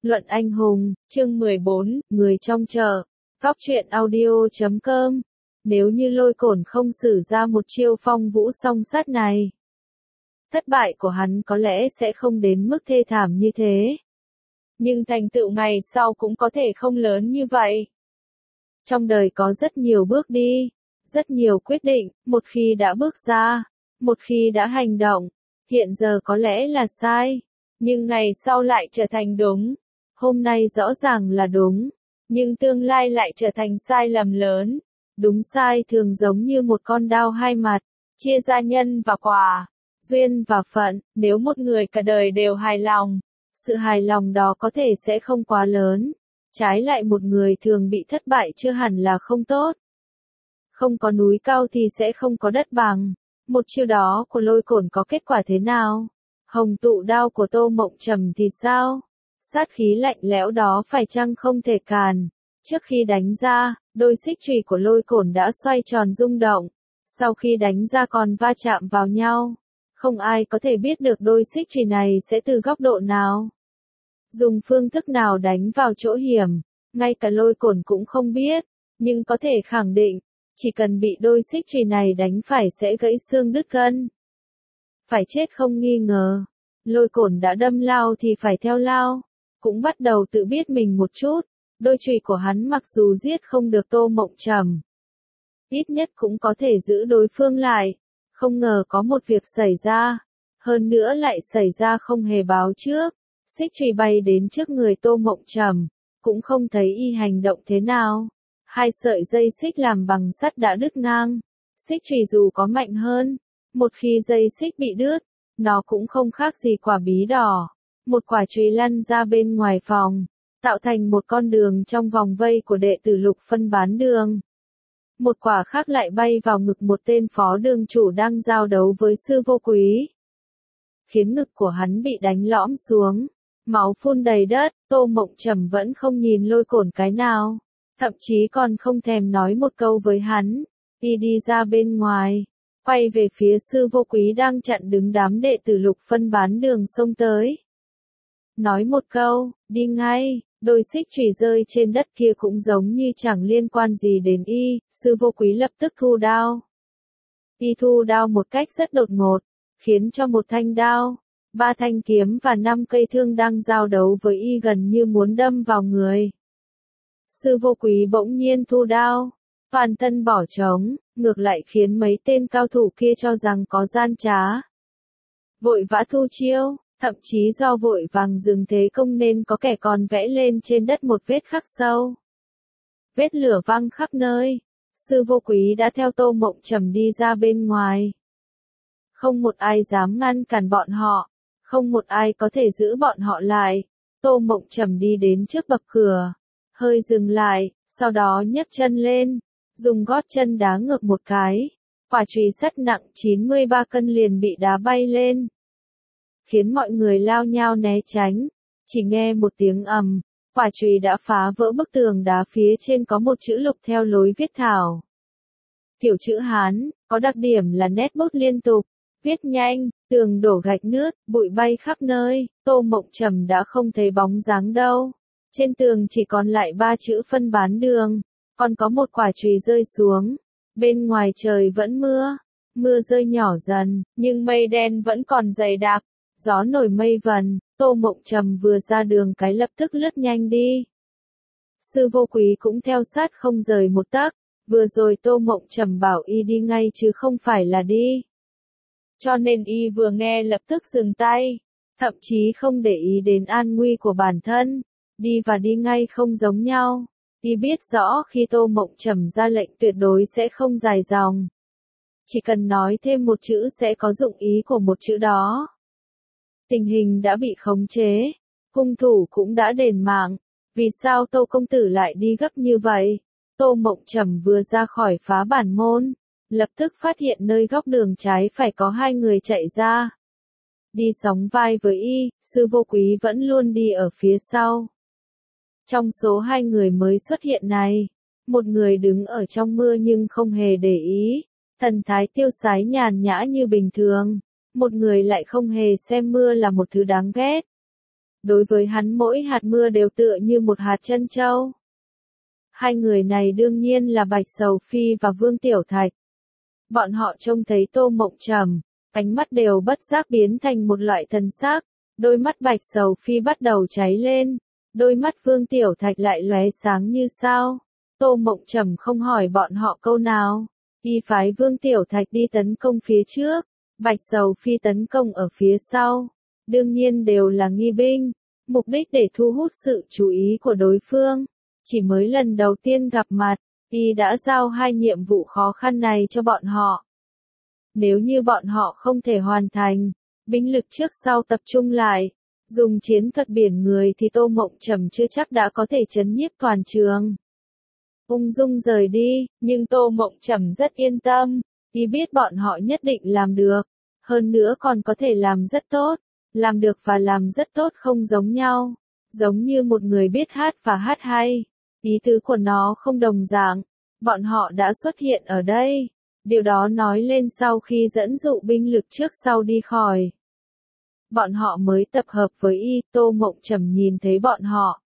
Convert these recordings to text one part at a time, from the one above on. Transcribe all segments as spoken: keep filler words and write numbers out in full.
Luận anh hùng, chương mười bốn, người trong chợ. Góc truyện audio chấm com. Nếu như Lôi Cổn không sử ra một chiêu phong vũ song sát này, thất bại của hắn có lẽ sẽ không đến mức thê thảm như thế. Nhưng thành tựu ngày sau cũng có thể không lớn như vậy. Trong đời có rất nhiều bước đi, rất nhiều quyết định, một khi đã bước ra, một khi đã hành động, hiện giờ có lẽ là sai, nhưng ngày sau lại trở thành đúng. Hôm nay rõ ràng là đúng, nhưng tương lai lại trở thành sai lầm lớn. Đúng sai thường giống như một con dao hai mặt, chia ra nhân và quả, duyên và phận. Nếu một người cả đời đều hài lòng, sự hài lòng đó có thể sẽ không quá lớn. Trái lại một người thường bị thất bại chưa hẳn là không tốt. Không có núi cao thì sẽ không có đất bằng. Một chiêu đó của Lôi Cổn có kết quả thế nào? Hồng tụ đao của Tô Mộng Trầm thì sao? Sát khí lạnh lẽo đó phải chăng không thể càn? Trước khi đánh ra, đôi xích chùy của Lôi Cổn đã xoay tròn rung động. Sau khi đánh ra còn va chạm vào nhau. Không ai có thể biết được đôi xích chùy này sẽ từ góc độ nào, dùng phương thức nào đánh vào chỗ hiểm. Ngay cả Lôi Cổn cũng không biết, nhưng có thể khẳng định, chỉ cần bị đôi xích chùy này đánh phải sẽ gãy xương đứt gân. Phải chết không nghi ngờ. Lôi Cổn đã đâm lao thì phải theo lao. Cũng bắt đầu tự biết mình một chút. Đôi chùy của hắn mặc dù giết không được Tô Mộng Trầm, ít nhất cũng có thể giữ đối phương lại. Không ngờ có một việc xảy ra, hơn nữa lại xảy ra không hề báo trước. Xích chùy bay đến trước người Tô Mộng Trầm, cũng không thấy y hành động thế nào. Hai sợi dây xích làm bằng sắt đã đứt ngang. Xích chùy dù có mạnh hơn, một khi dây xích bị đứt, nó cũng không khác gì quả bí đỏ. Một quả chùy lăn ra bên ngoài phòng, tạo thành một con đường trong vòng vây của đệ tử Lục phân bán đường. Một quả khác lại bay vào ngực một tên phó đường chủ đang giao đấu với Sư Vô Quý, khiến ngực của hắn bị đánh lõm xuống, máu phun đầy đất. Tô Mộng Trầm vẫn không nhìn Lôi Cổn cái nào, thậm chí còn không thèm nói một câu với hắn. Y đi ra bên ngoài, quay về phía Sư Vô Quý đang chặn đứng đám đệ tử Lục phân bán đường xông tới. Nói một câu, đi ngay. Đôi xích chùy rơi trên đất kia cũng giống như chẳng liên quan gì đến y. Sư Vô Quý lập tức thu đao. Y thu đao một cách rất đột ngột, khiến cho một thanh đao, ba thanh kiếm và năm cây thương đang giao đấu với y gần như muốn đâm vào người. Sư Vô Quý bỗng nhiên thu đao, toàn thân bỏ trống, ngược lại khiến mấy tên cao thủ kia cho rằng có gian trá, vội vã thu chiêu. Thậm chí do vội vàng dừng thế công nên có kẻ còn vẽ lên trên đất một vết khắc sâu. Vết lửa văng khắp nơi. Sư Vô Quý đã theo Tô Mộng Trầm đi ra bên ngoài. Không một ai dám ngăn cản bọn họ. Không một ai có thể giữ bọn họ lại. Tô Mộng Trầm đi đến trước bậc cửa, hơi dừng lại, sau đó nhấc chân lên, dùng gót chân đá ngược một cái. Quả chùy sắt nặng chín mươi ba cân liền bị đá bay lên, khiến mọi người lao nhao né tránh. Chỉ nghe một tiếng ầm, quả chùy đã phá vỡ bức tường đá phía trên có một chữ lục theo lối viết thảo. Kiểu chữ Hán, có đặc điểm là nét bút liên tục, viết nhanh, tường đổ gạch nứt, bụi bay khắp nơi. Tô Mộng Trầm đã không thấy bóng dáng đâu. Trên tường chỉ còn lại ba chữ phân bán đường, còn có một quả chùy rơi xuống. Bên ngoài trời vẫn mưa, mưa rơi nhỏ dần, nhưng mây đen vẫn còn dày đặc. Gió nổi mây vần. Tô Mộng Trầm vừa ra đường cái lập tức lướt nhanh đi. Sư Vô Quý cũng theo sát không rời một tấc. Vừa rồi Tô Mộng Trầm bảo y đi ngay chứ không phải là đi. Cho nên y vừa nghe lập tức dừng tay, thậm chí không để ý đến an nguy của bản thân. Đi và đi ngay không giống nhau. Y biết rõ khi Tô Mộng Trầm ra lệnh tuyệt đối sẽ không dài dòng. Chỉ cần nói thêm một chữ sẽ có dụng ý của một chữ đó. Tình hình đã bị khống chế, hung thủ cũng đã đền mạng. Vì sao Tô công tử lại đi gấp như vậy? Tô Mộng Trầm vừa ra khỏi phá bản môn, lập tức phát hiện nơi góc đường trái phải có hai người chạy ra. Đi sóng vai với y, Sư Vô Quý vẫn luôn đi ở phía sau. Trong số hai người mới xuất hiện này, một người đứng ở trong mưa nhưng không hề để ý, thần thái tiêu sái nhàn nhã như bình thường. Một người lại không hề xem mưa là một thứ đáng ghét. Đối với hắn mỗi hạt mưa đều tựa như một hạt trân châu. Hai người này đương nhiên là Bạch Sầu Phi và Vương Tiểu Thạch. Bọn họ trông thấy Tô Mộng Trầm, ánh mắt đều bất giác biến thành một loại thần sắc, đôi mắt Bạch Sầu Phi bắt đầu cháy lên, đôi mắt Vương Tiểu Thạch lại lóe sáng như sao. Tô Mộng Trầm không hỏi bọn họ câu nào, y phái Vương Tiểu Thạch đi tấn công phía trước, Bạch Sầu Phi tấn công ở phía sau, đương nhiên đều là nghi binh, mục đích để thu hút sự chú ý của đối phương. Chỉ mới lần đầu tiên gặp mặt, y đã giao hai nhiệm vụ khó khăn này cho bọn họ. Nếu như bọn họ không thể hoàn thành, binh lực trước sau tập trung lại, dùng chiến thuật biển người thì Tô Mộng Trầm chưa chắc đã có thể trấn nhiếp toàn trường. Ung dung rời đi, nhưng Tô Mộng Trầm rất yên tâm, y biết bọn họ nhất định làm được, hơn nữa còn có thể làm rất tốt, làm được và làm rất tốt không giống nhau, giống như một người biết hát và hát hay, ý tứ của nó không đồng dạng, bọn họ đã xuất hiện ở đây, điều đó nói lên sau khi dẫn dụ binh lực trước sau đi khỏi. Bọn họ mới tập hợp với y, Tô Mộng Trầm nhìn thấy bọn họ.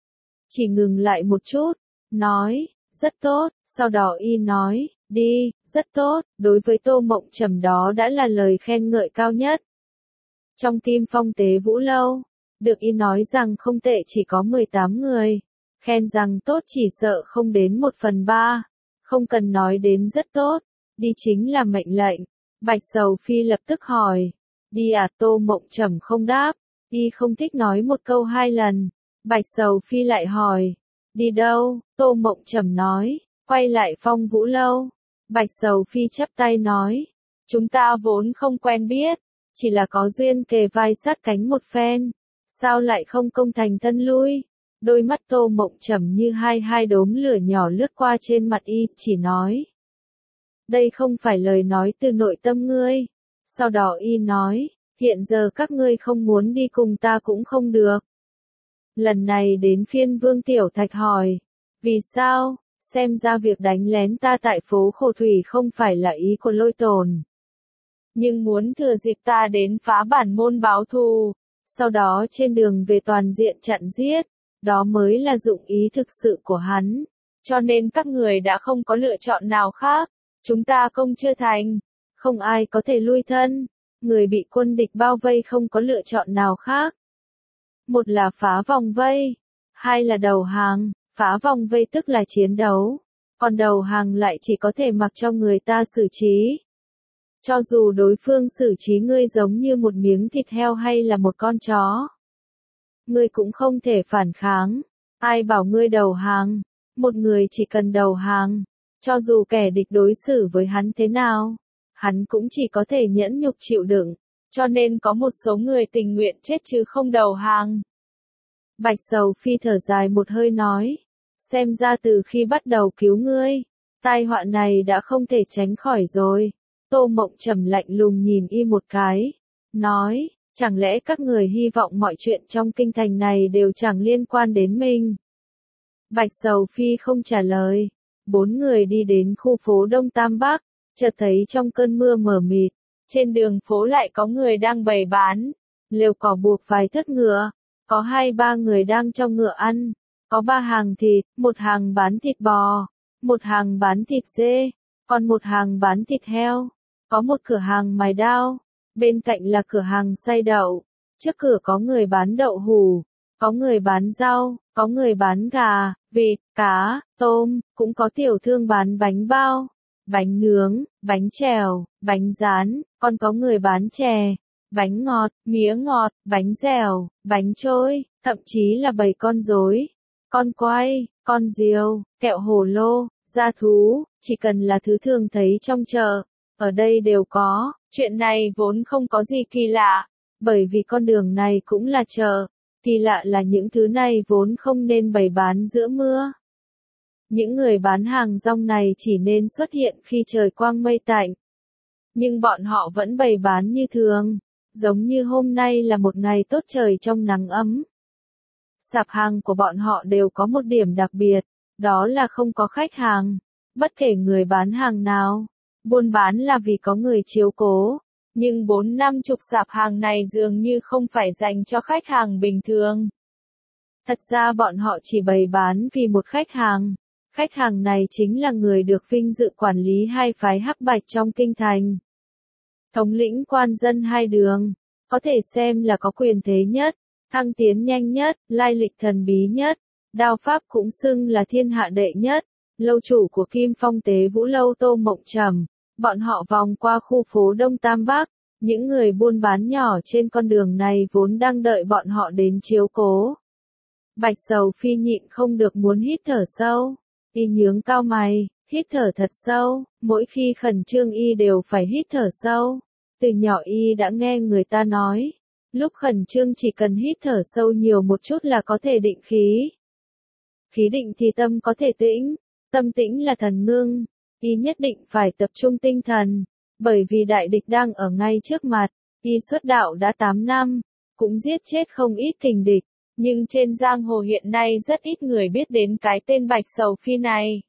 Chỉ ngừng lại một chút, nói, rất tốt, sau đó y nói, đi, rất tốt, đối với Tô Mộng Trầm đó đã là lời khen ngợi cao nhất. Trong Kim Phong Tế Vũ Lâu, được y nói rằng không tệ chỉ có mười tám người, khen rằng tốt chỉ sợ không đến một phần ba, không cần nói đến rất tốt, đi chính là mệnh lệnh. Bạch Sầu Phi lập tức hỏi, đi à? Tô Mộng Trầm không đáp, y không thích nói một câu hai lần. Bạch Sầu Phi lại hỏi, đi đâu? Tô Mộng Trầm nói, quay lại Phong Vũ Lâu. Bạch Sầu Phi chắp tay nói, chúng ta vốn không quen biết, chỉ là có duyên kề vai sát cánh một phen, sao lại không công thành thân lui? Đôi mắt Tô Mộng Trầm như hai hai đốm lửa nhỏ lướt qua trên mặt y, chỉ nói, đây không phải lời nói từ nội tâm ngươi. Sau đó y nói, hiện giờ các ngươi không muốn đi cùng ta cũng không được. Lần này đến phiên Vương Tiểu Thạch hỏi, vì sao? Xem ra việc đánh lén ta tại phố Khổ Thủy không phải là ý của Lôi Tồn, nhưng muốn thừa dịp ta đến phá bản môn báo thù, sau đó trên đường về toàn diện chặn giết, đó mới là dụng ý thực sự của hắn, cho nên các người đã không có lựa chọn nào khác, chúng ta công chưa thành, không ai có thể lui thân, người bị quân địch bao vây không có lựa chọn nào khác. Một là phá vòng vây, hai là đầu hàng, phá vòng vây tức là chiến đấu, còn đầu hàng lại chỉ có thể mặc cho người ta xử trí. Cho dù đối phương xử trí ngươi giống như một miếng thịt heo hay là một con chó, ngươi cũng không thể phản kháng. Ai bảo ngươi đầu hàng? Một người chỉ cần đầu hàng, cho dù kẻ địch đối xử với hắn thế nào, hắn cũng chỉ có thể nhẫn nhục chịu đựng, cho nên có một số người tình nguyện chết chứ không đầu hàng. Bạch Sầu Phi thở dài một hơi nói, xem ra từ khi bắt đầu cứu ngươi, tai họa này đã không thể tránh khỏi rồi. Tô Mộng Trầm lạnh lùng nhìn y một cái, nói, chẳng lẽ các người hy vọng mọi chuyện trong kinh thành này đều chẳng liên quan đến mình? Bạch Sầu Phi không trả lời, bốn người đi đến khu phố Đông Tam Bắc, chợt thấy trong cơn mưa mờ mịt, trên đường phố lại có người đang bày bán, lều cỏ buộc vài thất ngựa, có hai ba người đang cho ngựa ăn, có ba hàng thịt, một hàng bán thịt bò, một hàng bán thịt dê, còn một hàng bán thịt heo. Có một cửa hàng mài đao, bên cạnh là cửa hàng xay đậu, trước cửa có người bán đậu hủ, có người bán rau, có người bán gà, vịt, cá, tôm, cũng có tiểu thương bán bánh bao, bánh nướng, bánh chèo, bánh rán, còn có người bán chè, bánh ngọt, mía ngọt, bánh dẻo, bánh trôi, thậm chí là bầy con rối, con quay, con diều, kẹo hồ lô, da thú, chỉ cần là thứ thường thấy trong chợ, ở đây đều có. Chuyện này vốn không có gì kỳ lạ, bởi vì con đường này cũng là chợ, kỳ lạ là những thứ này vốn không nên bày bán giữa mưa. Những người bán hàng rong này chỉ nên xuất hiện khi trời quang mây tạnh. Nhưng bọn họ vẫn bày bán như thường, giống như hôm nay là một ngày tốt trời trong nắng ấm. Sạp hàng của bọn họ đều có một điểm đặc biệt, đó là không có khách hàng, bất kể người bán hàng nào. Buôn bán là vì có người chiếu cố, Nhưng bốn năm chục sạp hàng này dường như không phải dành cho khách hàng bình thường. Thật ra bọn họ chỉ bày bán vì một khách hàng. Khách hàng này chính là người được vinh dự quản lý hai phái Hắc Bạch trong kinh thành. Thống lĩnh quan dân hai đường, có thể xem là có quyền thế nhất, thăng tiến nhanh nhất, lai lịch thần bí nhất, đao pháp cũng xưng là thiên hạ đệ nhất, lâu chủ của Kim Phong Tế Vũ Lâu Tô Mộng Trầm. Bọn họ vòng qua khu phố Đông Tam Bắc, những người buôn bán nhỏ trên con đường này vốn đang đợi bọn họ đến chiếu cố. Bạch Sầu Phi nhịn không được muốn hít thở sâu, y nhướng cao mày, hít thở thật sâu, mỗi khi khẩn trương y đều phải hít thở sâu. Từ nhỏ y đã nghe người ta nói, lúc khẩn trương chỉ cần hít thở sâu nhiều một chút là có thể định khí. Khí định thì tâm có thể tĩnh, tâm tĩnh là thần ngưng, y nhất định phải tập trung tinh thần, bởi vì đại địch đang ở ngay trước mặt. Y xuất đạo đã tám năm, cũng giết chết không ít kình địch, nhưng trên giang hồ hiện nay rất ít người biết đến cái tên Bạch Sầu Phi này.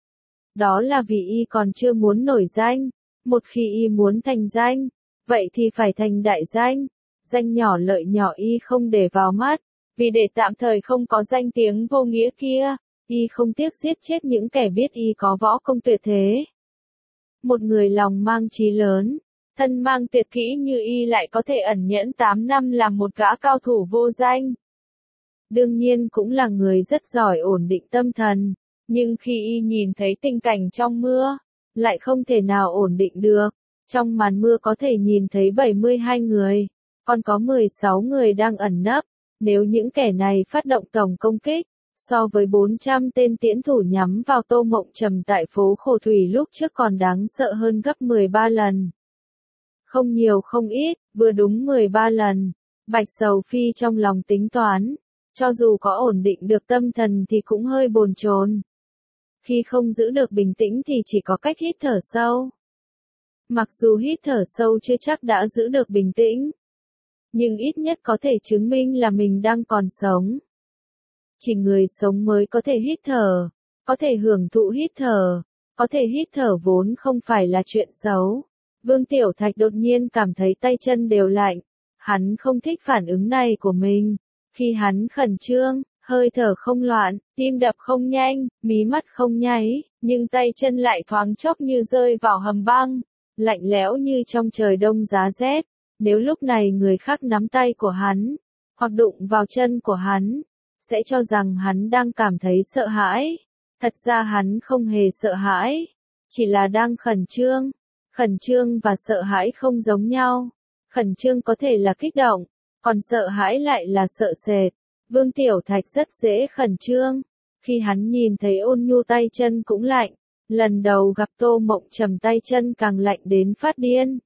Đó là vì y còn chưa muốn nổi danh, một khi y muốn thành danh, vậy thì phải thành đại danh. Danh nhỏ lợi nhỏ y không để vào mắt, vì để tạm thời không có danh tiếng vô nghĩa kia, y không tiếc giết chết những kẻ biết y có võ công tuyệt thế. Một người lòng mang chí lớn, thân mang tuyệt kỹ như y lại có thể ẩn nhẫn tám năm làm một gã cao thủ vô danh. Đương nhiên cũng là người rất giỏi ổn định tâm thần, nhưng khi y nhìn thấy tình cảnh trong mưa, lại không thể nào ổn định được. Trong màn mưa có thể nhìn thấy bảy mươi hai người, còn có mười sáu người đang ẩn nấp. Nếu những kẻ này phát động tổng công kích, so với bốn trăm tên tiễn thủ nhắm vào Tô Mộng Trầm tại phố Khổ Thủy lúc trước còn đáng sợ hơn gấp mười ba lần. Không nhiều không ít, vừa đúng mười ba lần. Bạch Sầu Phi trong lòng tính toán, cho dù có ổn định được tâm thần thì cũng hơi bồn chồn. Khi không giữ được bình tĩnh thì chỉ có cách hít thở sâu. Mặc dù hít thở sâu chưa chắc đã giữ được bình tĩnh, nhưng ít nhất có thể chứng minh là mình đang còn sống. Chỉ người sống mới có thể hít thở, có thể hưởng thụ hít thở, có thể hít thở vốn không phải là chuyện xấu. Vương Tiểu Thạch đột nhiên cảm thấy tay chân đều lạnh, hắn không thích phản ứng này của mình. Khi hắn khẩn trương, hơi thở không loạn, tim đập không nhanh, mí mắt không nháy, nhưng tay chân lại thoáng chốc như rơi vào hầm băng, lạnh lẽo như trong trời đông giá rét. Nếu lúc này người khác nắm tay của hắn, hoặc đụng vào chân của hắn, sẽ cho rằng hắn đang cảm thấy sợ hãi. Thật ra hắn không hề sợ hãi, chỉ là đang khẩn trương. Khẩn trương và sợ hãi không giống nhau. Khẩn trương có thể là kích động, còn sợ hãi lại là sợ sệt. Vương Tiểu Thạch rất dễ khẩn trương. Khi hắn nhìn thấy Ôn Nhu tay chân cũng lạnh, lần đầu gặp Tô Mộng Trầm tay chân càng lạnh đến phát điên.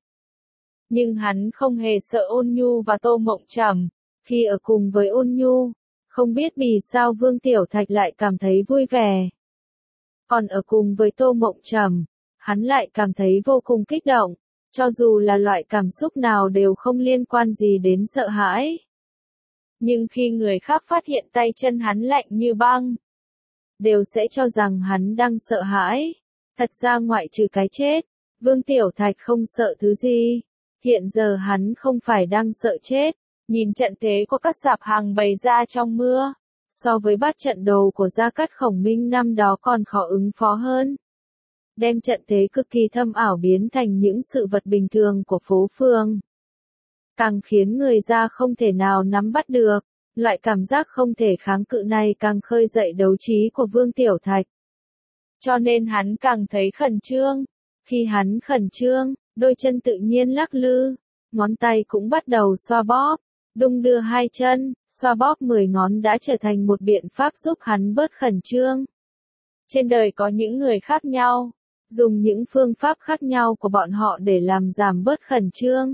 Nhưng hắn không hề sợ Ôn Nhu và Tô Mộng Trầm. Khi ở cùng với Ôn Nhu, không biết vì sao Vương Tiểu Thạch lại cảm thấy vui vẻ. Còn ở cùng với Tô Mộng Trầm, hắn lại cảm thấy vô cùng kích động, cho dù là loại cảm xúc nào đều không liên quan gì đến sợ hãi. Nhưng khi người khác phát hiện tay chân hắn lạnh như băng, đều sẽ cho rằng hắn đang sợ hãi. Thật ra ngoại trừ cái chết, Vương Tiểu Thạch không sợ thứ gì. Hiện giờ hắn không phải đang sợ chết. Nhìn trận thế của các sạp hàng bày ra trong mưa, so với bát trận đồ của Gia Cát Khổng Minh năm đó còn khó ứng phó hơn. Đem trận thế cực kỳ thâm ảo biến thành những sự vật bình thường của phố phường, càng khiến người ra không thể nào nắm bắt được. Loại cảm giác không thể kháng cự này càng khơi dậy đấu trí của Vương Tiểu Thạch. Cho nên hắn càng thấy khẩn trương. Khi hắn khẩn trương, đôi chân tự nhiên lắc lư, ngón tay cũng bắt đầu xoa bóp, đung đưa hai chân, xoa bóp mười ngón đã trở thành một biện pháp giúp hắn bớt khẩn trương. Trên đời có những người khác nhau, dùng những phương pháp khác nhau của bọn họ để làm giảm bớt khẩn trương.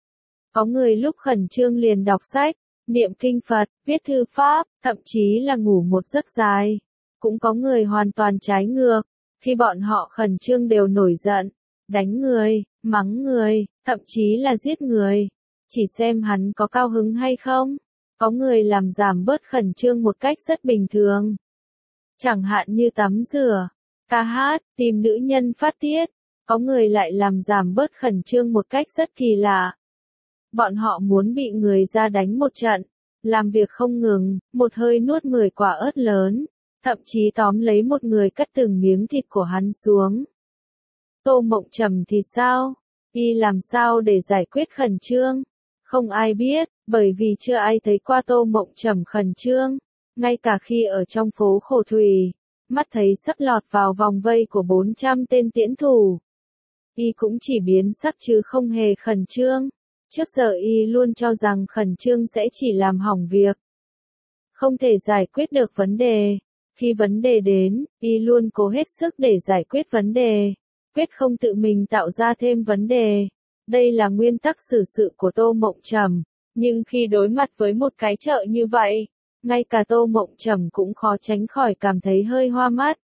Có người lúc khẩn trương liền đọc sách, niệm kinh Phật, viết thư pháp, thậm chí là ngủ một giấc dài. Cũng có người hoàn toàn trái ngược, khi bọn họ khẩn trương đều nổi giận, đánh người, mắng người, thậm chí là giết người. Chỉ xem hắn có cao hứng hay không. Có người làm giảm bớt khẩn trương một cách rất bình thường. Chẳng hạn như tắm rửa, ca hát, tìm nữ nhân phát tiết. có người lại làm giảm bớt khẩn trương một cách rất kỳ lạ. Bọn họ muốn bị người ra đánh một trận, làm việc không ngừng, một hơi nuốt mười quả ớt lớn, thậm chí tóm lấy một người cắt từng miếng thịt của hắn xuống. Tô Mộng Trầm thì sao? Y làm sao để giải quyết khẩn trương? Không ai biết, bởi vì chưa ai thấy qua Tô Mộng Trầm khẩn trương. Ngay cả khi ở trong phố Khổ Thủy, mắt thấy sắp lọt vào vòng vây của bốn trăm tên tiễn thủ. Y cũng chỉ biến sắc chứ không hề khẩn trương. Trước giờ Y luôn cho rằng khẩn trương sẽ chỉ làm hỏng việc. Không thể giải quyết được vấn đề. Khi vấn đề đến, Y luôn cố hết sức để giải quyết vấn đề. Quyết không tự mình tạo ra thêm vấn đề. Đây là nguyên tắc xử sự của Tô Mộng Trầm. Nhưng khi đối mặt với một cái chợ như vậy, ngay cả Tô Mộng Trầm cũng khó tránh khỏi cảm thấy hơi hoa mắt.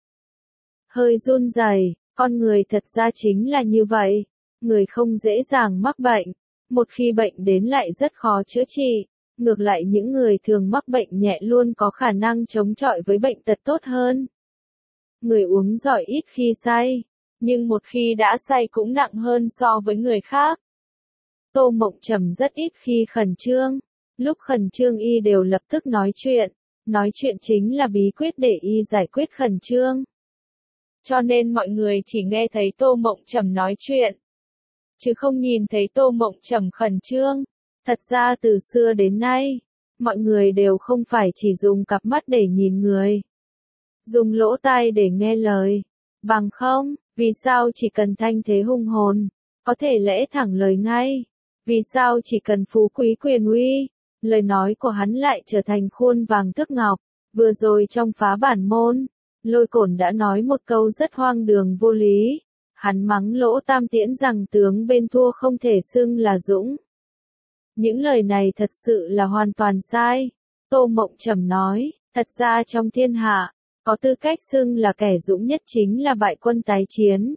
Hơi run rẩy, con người thật ra chính là như vậy. Người không dễ dàng mắc bệnh. Một khi bệnh đến lại rất khó chữa trị. Ngược lại những người thường mắc bệnh nhẹ luôn có khả năng chống chọi với bệnh tật tốt hơn. Người uống giỏi ít khi say, nhưng một khi đã say cũng nặng hơn so với người khác. Tô Mộng Trầm rất ít khi khẩn trương. Lúc khẩn trương Y đều lập tức nói chuyện. Nói chuyện chính là bí quyết để Y giải quyết khẩn trương. Cho nên mọi người chỉ nghe thấy Tô Mộng Trầm nói chuyện, chứ không nhìn thấy Tô Mộng Trầm khẩn trương. Thật ra từ xưa đến nay, mọi người đều không phải chỉ dùng cặp mắt để nhìn người, dùng lỗ tai để nghe lời. Bằng không, vì sao chỉ cần thanh thế hùng hồn, có thể lẽ thẳng lời ngay? Vì sao chỉ cần phú quý quyền uy, lời nói của hắn lại trở thành khuôn vàng thước ngọc? Vừa rồi trong phá bản môn, Lôi Cổn đã nói một câu rất hoang đường vô lý. Hắn mắng Lỗ Tam Tiễn rằng tướng bên thua không thể xưng là dũng. Những lời này thật sự là hoàn toàn sai. Tô Mộng Trầm nói, thật ra trong thiên hạ, có tư cách xưng là kẻ dũng nhất chính là bại quân tái chiến.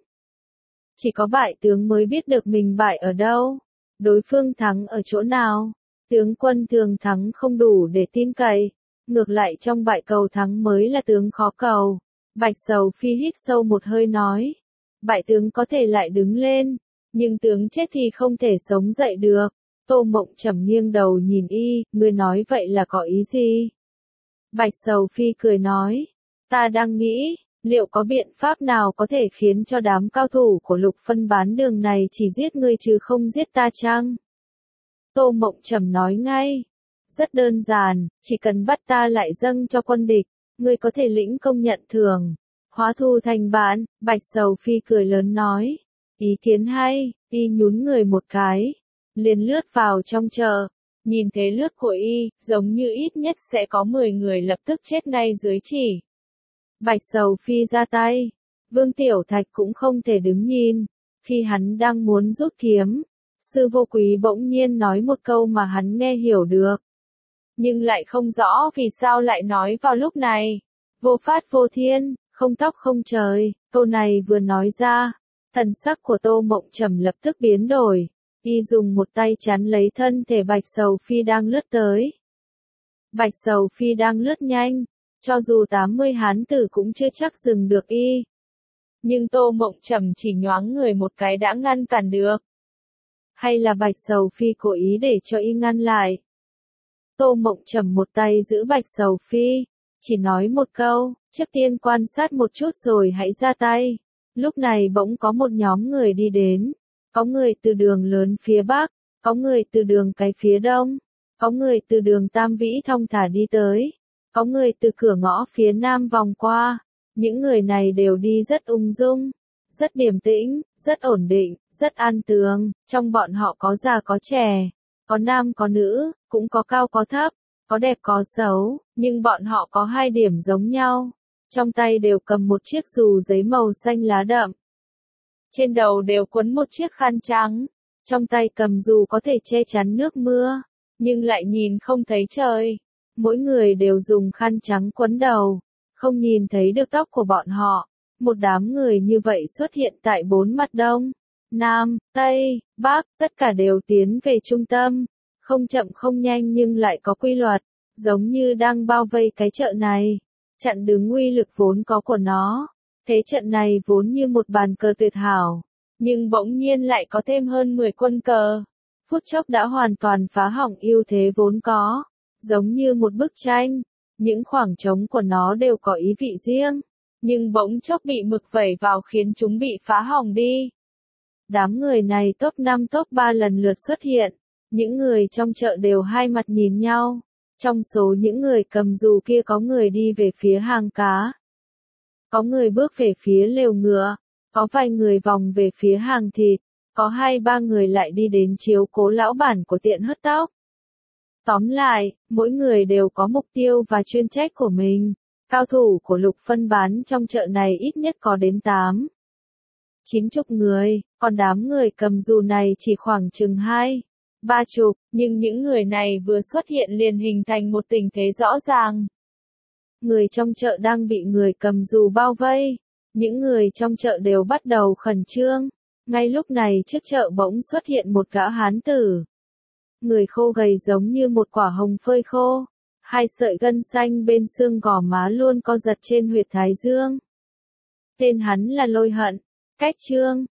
Chỉ có bại tướng mới biết được mình bại ở đâu, đối phương thắng ở chỗ nào. Tướng quân thường thắng không đủ để tin cậy, ngược lại trong bại cầu thắng mới là tướng khó cầu. Bạch Sầu Phi hít sâu một hơi nói, bại tướng có thể lại đứng lên, nhưng tướng chết thì không thể sống dậy được. Tô Mộng Trầm nghiêng đầu nhìn Y, ngươi nói vậy là có ý gì? Bạch Sầu Phi cười nói, ta đang nghĩ, liệu có biện pháp nào có thể khiến cho đám cao thủ của Lục Phân Bán Đường này chỉ giết ngươi chứ không giết ta chăng? Tô Mộng Trầm nói ngay, rất đơn giản, chỉ cần bắt ta lại dâng cho quân địch, ngươi có thể lĩnh công nhận thưởng, hóa thù thành bạn. Bạch Sầu Phi cười lớn nói, ý kiến hay. Y nhún người một cái, liền lướt vào trong chợ. Nhìn thế lướt của Y, giống như ít nhất sẽ có mười người lập tức chết ngay dưới chỉ. Bạch Sầu Phi ra tay, Vương Tiểu Thạch cũng không thể đứng nhìn. Khi hắn đang muốn rút kiếm, Sư Vô Quý bỗng nhiên nói một câu mà hắn nghe hiểu được, nhưng lại không rõ vì sao lại nói vào lúc này. Vô pháp vô thiên, không tóc không trời. Câu này vừa nói ra, thần sắc của Tô Mộng Trầm lập tức biến đổi. Y dùng một tay chắn lấy thân thể Bạch Sầu Phi đang lướt tới. Bạch Sầu Phi đang lướt nhanh, cho dù tám mươi hán tử cũng chưa chắc dừng được Y. Nhưng Tô Mộng Trầm chỉ nhoáng người một cái đã ngăn cản được. Hay là Bạch Sầu Phi cố ý để cho Y ngăn lại? Tô Mộng Trầm một tay giữ Bạch Sầu Phi, chỉ nói một câu, trước tiên quan sát một chút rồi hãy ra tay. Lúc này bỗng có một nhóm người đi đến. Có người từ đường lớn phía Bắc, có người từ đường cái phía Đông, có người từ đường Tam Vĩ thong thả đi tới, có người từ cửa ngõ phía Nam vòng qua. Những người này đều đi rất ung dung, rất điềm tĩnh, rất ổn định, rất an tường. Trong bọn họ có già có trẻ, có nam có nữ, cũng có cao có thấp, có đẹp có xấu, nhưng bọn họ có hai điểm giống nhau. Trong tay đều cầm một chiếc dù giấy màu xanh lá đậm. Trên đầu đều quấn một chiếc khăn trắng. Trong tay cầm dù có thể che chắn nước mưa, nhưng lại nhìn không thấy trời. Mỗi người đều dùng khăn trắng quấn đầu, không nhìn thấy được tóc của bọn họ. Một đám người như vậy xuất hiện tại bốn mặt Đông, Nam, Tây, Bắc, tất cả đều tiến về trung tâm. Không chậm không nhanh nhưng lại có quy luật, giống như đang bao vây cái chợ này, chặn đứng uy lực vốn có của nó. Thế trận này vốn như một bàn cờ tuyệt hảo, nhưng bỗng nhiên lại có thêm hơn mười quân cờ. Phút chốc đã hoàn toàn phá hỏng ưu thế vốn có, giống như một bức tranh, những khoảng trống của nó đều có ý vị riêng, nhưng bỗng chốc bị mực vẩy vào khiến chúng bị phá hỏng đi. Đám người này top năm top ba lần lượt xuất hiện, những người trong chợ đều hai mặt nhìn nhau, trong số những người cầm dù kia có người đi về phía hang cá, có người bước về phía lều ngựa, có vài người vòng về phía hàng thịt, có hai ba người lại đi đến chiếu cố lão bản của tiệm hớt tóc. Tóm lại, mỗi người đều có mục tiêu và chuyên trách của mình. Cao thủ của Lục phân bán trong chợ này ít nhất có đến tám, chín chục người, còn đám người cầm dù này chỉ khoảng chừng hai, ba chục, nhưng những người này vừa xuất hiện liền hình thành một tình thế rõ ràng. Người trong chợ đang bị người cầm dù bao vây, những người trong chợ đều bắt đầu khẩn trương. Ngay lúc này trước chợ bỗng xuất hiện một gã hán tử. Người khô gầy giống như một quả hồng phơi khô, hai sợi gân xanh bên xương gò má luôn co giật trên huyệt thái dương. Tên hắn là Lôi Hận, cách chương